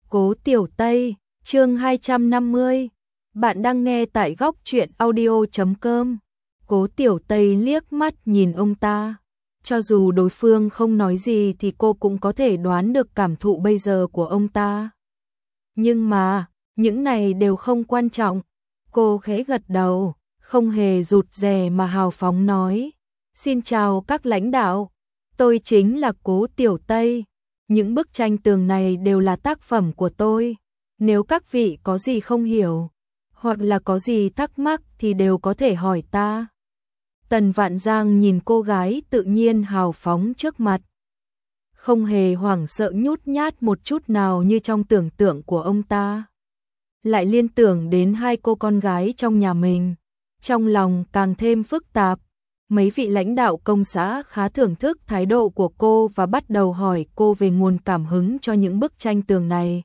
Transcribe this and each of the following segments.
Cố Tiểu Tây, chương 250. Bạn đang nghe tại góc truyện audio.com. Cố Tiểu Tây liếc mắt nhìn ông ta. Cho dù đối phương không nói gì thì cô cũng có thể đoán được cảm thụ bây giờ của ông ta. Nhưng mà, những này đều không quan trọng. Cô khẽ gật đầu, không hề rụt rè mà hào phóng nói. Xin chào các lãnh đạo, tôi chính là Cố Tiểu Tây. Những bức tranh tường này đều là tác phẩm của tôi. Nếu các vị có gì không hiểu, hoặc là có gì thắc mắc thì đều có thể hỏi ta. Tần Vạn Giang nhìn cô gái tự nhiên hào phóng trước mặt. Không hề hoảng sợ nhút nhát một chút nào như trong tưởng tượng của ông ta. Lại liên tưởng đến hai cô con gái trong nhà mình. Trong lòng càng thêm phức tạp. Mấy vị lãnh đạo công xã khá thưởng thức thái độ của cô và bắt đầu hỏi cô về nguồn cảm hứng cho những bức tranh tường này.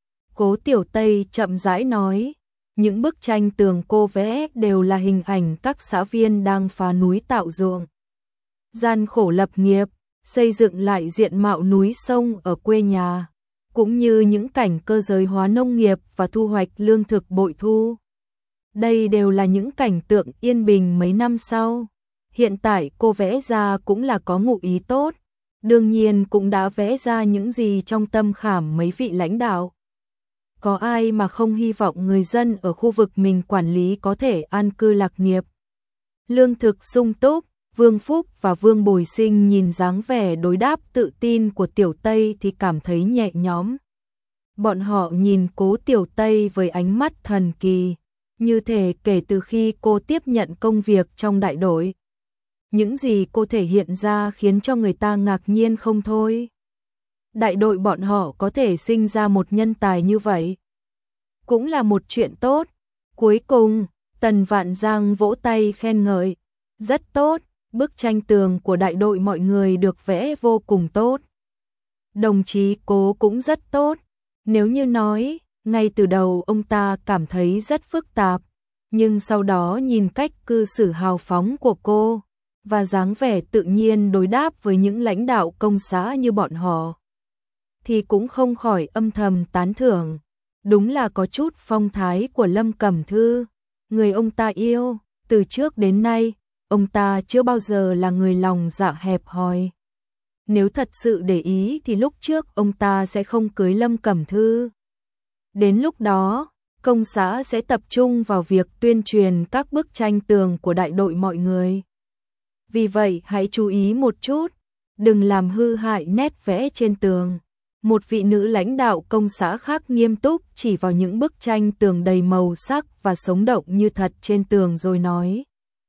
Cố Tiểu Tây chậm rãi nói, những bức tranh tường cô vẽ đều là hình ảnh các xã viên đang phá núi tạo ruộng. Gian khổ lập nghiệp, xây dựng lại diện mạo núi sông ở quê nhà, cũng như những cảnh cơ giới hóa nông nghiệp và thu hoạch lương thực bội thu. Đây đều là những cảnh tượng yên bình mấy năm sau. Hiện tại cô vẽ ra cũng là có ngụ ý tốt, đương nhiên cũng đã vẽ ra những gì trong tâm khảm mấy vị lãnh đạo. Có ai mà không hy vọng người dân ở khu vực mình quản lý có thể an cư lạc nghiệp. Lương thực sung túc, Vương Phúc và Vương Bồi Sinh nhìn dáng vẻ đối đáp tự tin của Tiểu Tây thì cảm thấy nhẹ nhõm. Bọn họ nhìn Cố Tiểu Tây với ánh mắt thần kỳ, như thể kể từ khi cô tiếp nhận công việc trong đại đội. Những gì cô thể hiện ra khiến cho người ta ngạc nhiên không thôi. Đại đội bọn họ có thể sinh ra một nhân tài như vậy, cũng là một chuyện tốt. Cuối cùng, Tần Vạn Giang vỗ tay khen ngợi. Rất tốt, bức tranh tường của đại đội mọi người được vẽ vô cùng tốt. Đồng chí Cố cũng rất tốt. Nếu như nói, ngay từ đầu ông ta cảm thấy rất phức tạp, nhưng sau đó nhìn cách cư xử hào phóng của cô, và dáng vẻ tự nhiên đối đáp với những lãnh đạo công xã như bọn họ, thì cũng không khỏi âm thầm tán thưởng. Đúng là có chút phong thái của Lâm Cẩm Thư, người ông ta yêu. Từ trước đến nay, ông ta chưa bao giờ là người lòng dạ hẹp hòi. Nếu thật sự để ý thì lúc trước ông ta sẽ không cưới Lâm Cẩm Thư. Đến lúc đó, công xã sẽ tập trung vào việc tuyên truyền các bức tranh tường của đại đội mọi người. Vì vậy hãy chú ý một chút, đừng làm hư hại nét vẽ trên tường. Một vị nữ lãnh đạo công xã khác nghiêm túc chỉ vào những bức tranh tường đầy màu sắc và sống động như thật trên tường rồi nói.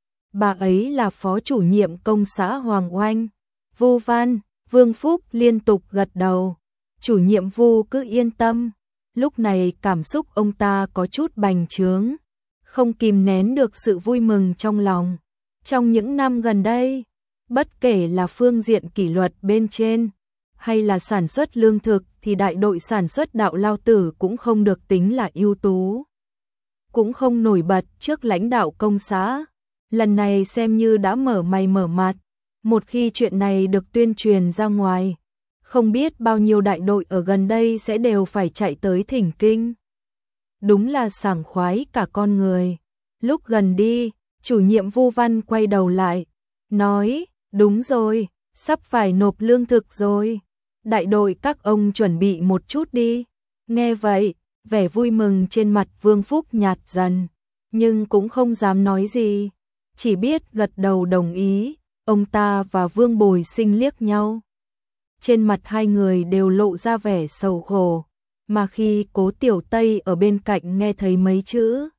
Bà ấy là phó chủ nhiệm công xã Hoàng Oanh. Vu Văn, Vương Phúc liên tục gật đầu. Chủ nhiệm Vu cứ yên tâm. Lúc này cảm xúc ông ta có chút bành trướng, không kìm nén được sự vui mừng trong lòng. Trong những năm gần đây, bất kể là phương diện kỷ luật bên trên, hay là sản xuất lương thực thì đại đội sản xuất Đạo Lao Tử cũng không được tính là ưu tú. Cũng không nổi bật trước lãnh đạo công xã. Lần này xem như đã mở mày mở mặt. Một khi chuyện này được tuyên truyền ra ngoài, không biết bao nhiêu đại đội ở gần đây sẽ đều phải chạy tới thỉnh kinh. Đúng là sảng khoái cả con người. Lúc gần đi, chủ nhiệm Vu Văn quay đầu lại, nói, đúng rồi, sắp phải nộp lương thực rồi. Đại đội các ông chuẩn bị một chút đi. Nghe vậy, vẻ vui mừng trên mặt Vương Phúc nhạt dần, nhưng cũng không dám nói gì, chỉ biết gật đầu đồng ý. Ông ta và Vương Bồi Sinh liếc nhau. Trên mặt hai người đều lộ ra vẻ sầu khổ, mà khi Cố Tiểu Tây ở bên cạnh nghe thấy mấy chữ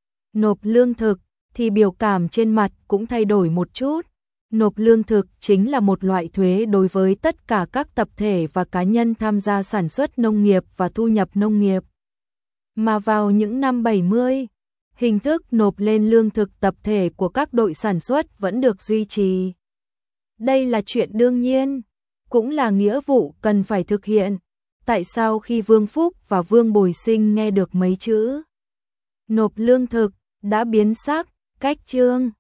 nộp lương thực thì biểu cảm trên mặt cũng thay đổi một chút. Nộp lương thực chính là một loại thuế đối với tất cả các tập thể và cá nhân tham gia sản xuất nông nghiệp và thu nhập nông nghiệp. Mà vào những năm 70, hình thức nộp lên lương thực tập thể của các đội sản xuất vẫn được duy trì. Đây là chuyện đương nhiên, cũng là nghĩa vụ cần phải thực hiện. Tại sao khi Vương Phúc và Vương Bồi Sinh nghe được mấy chữ nộp lương thực đã biến sắc, cách chương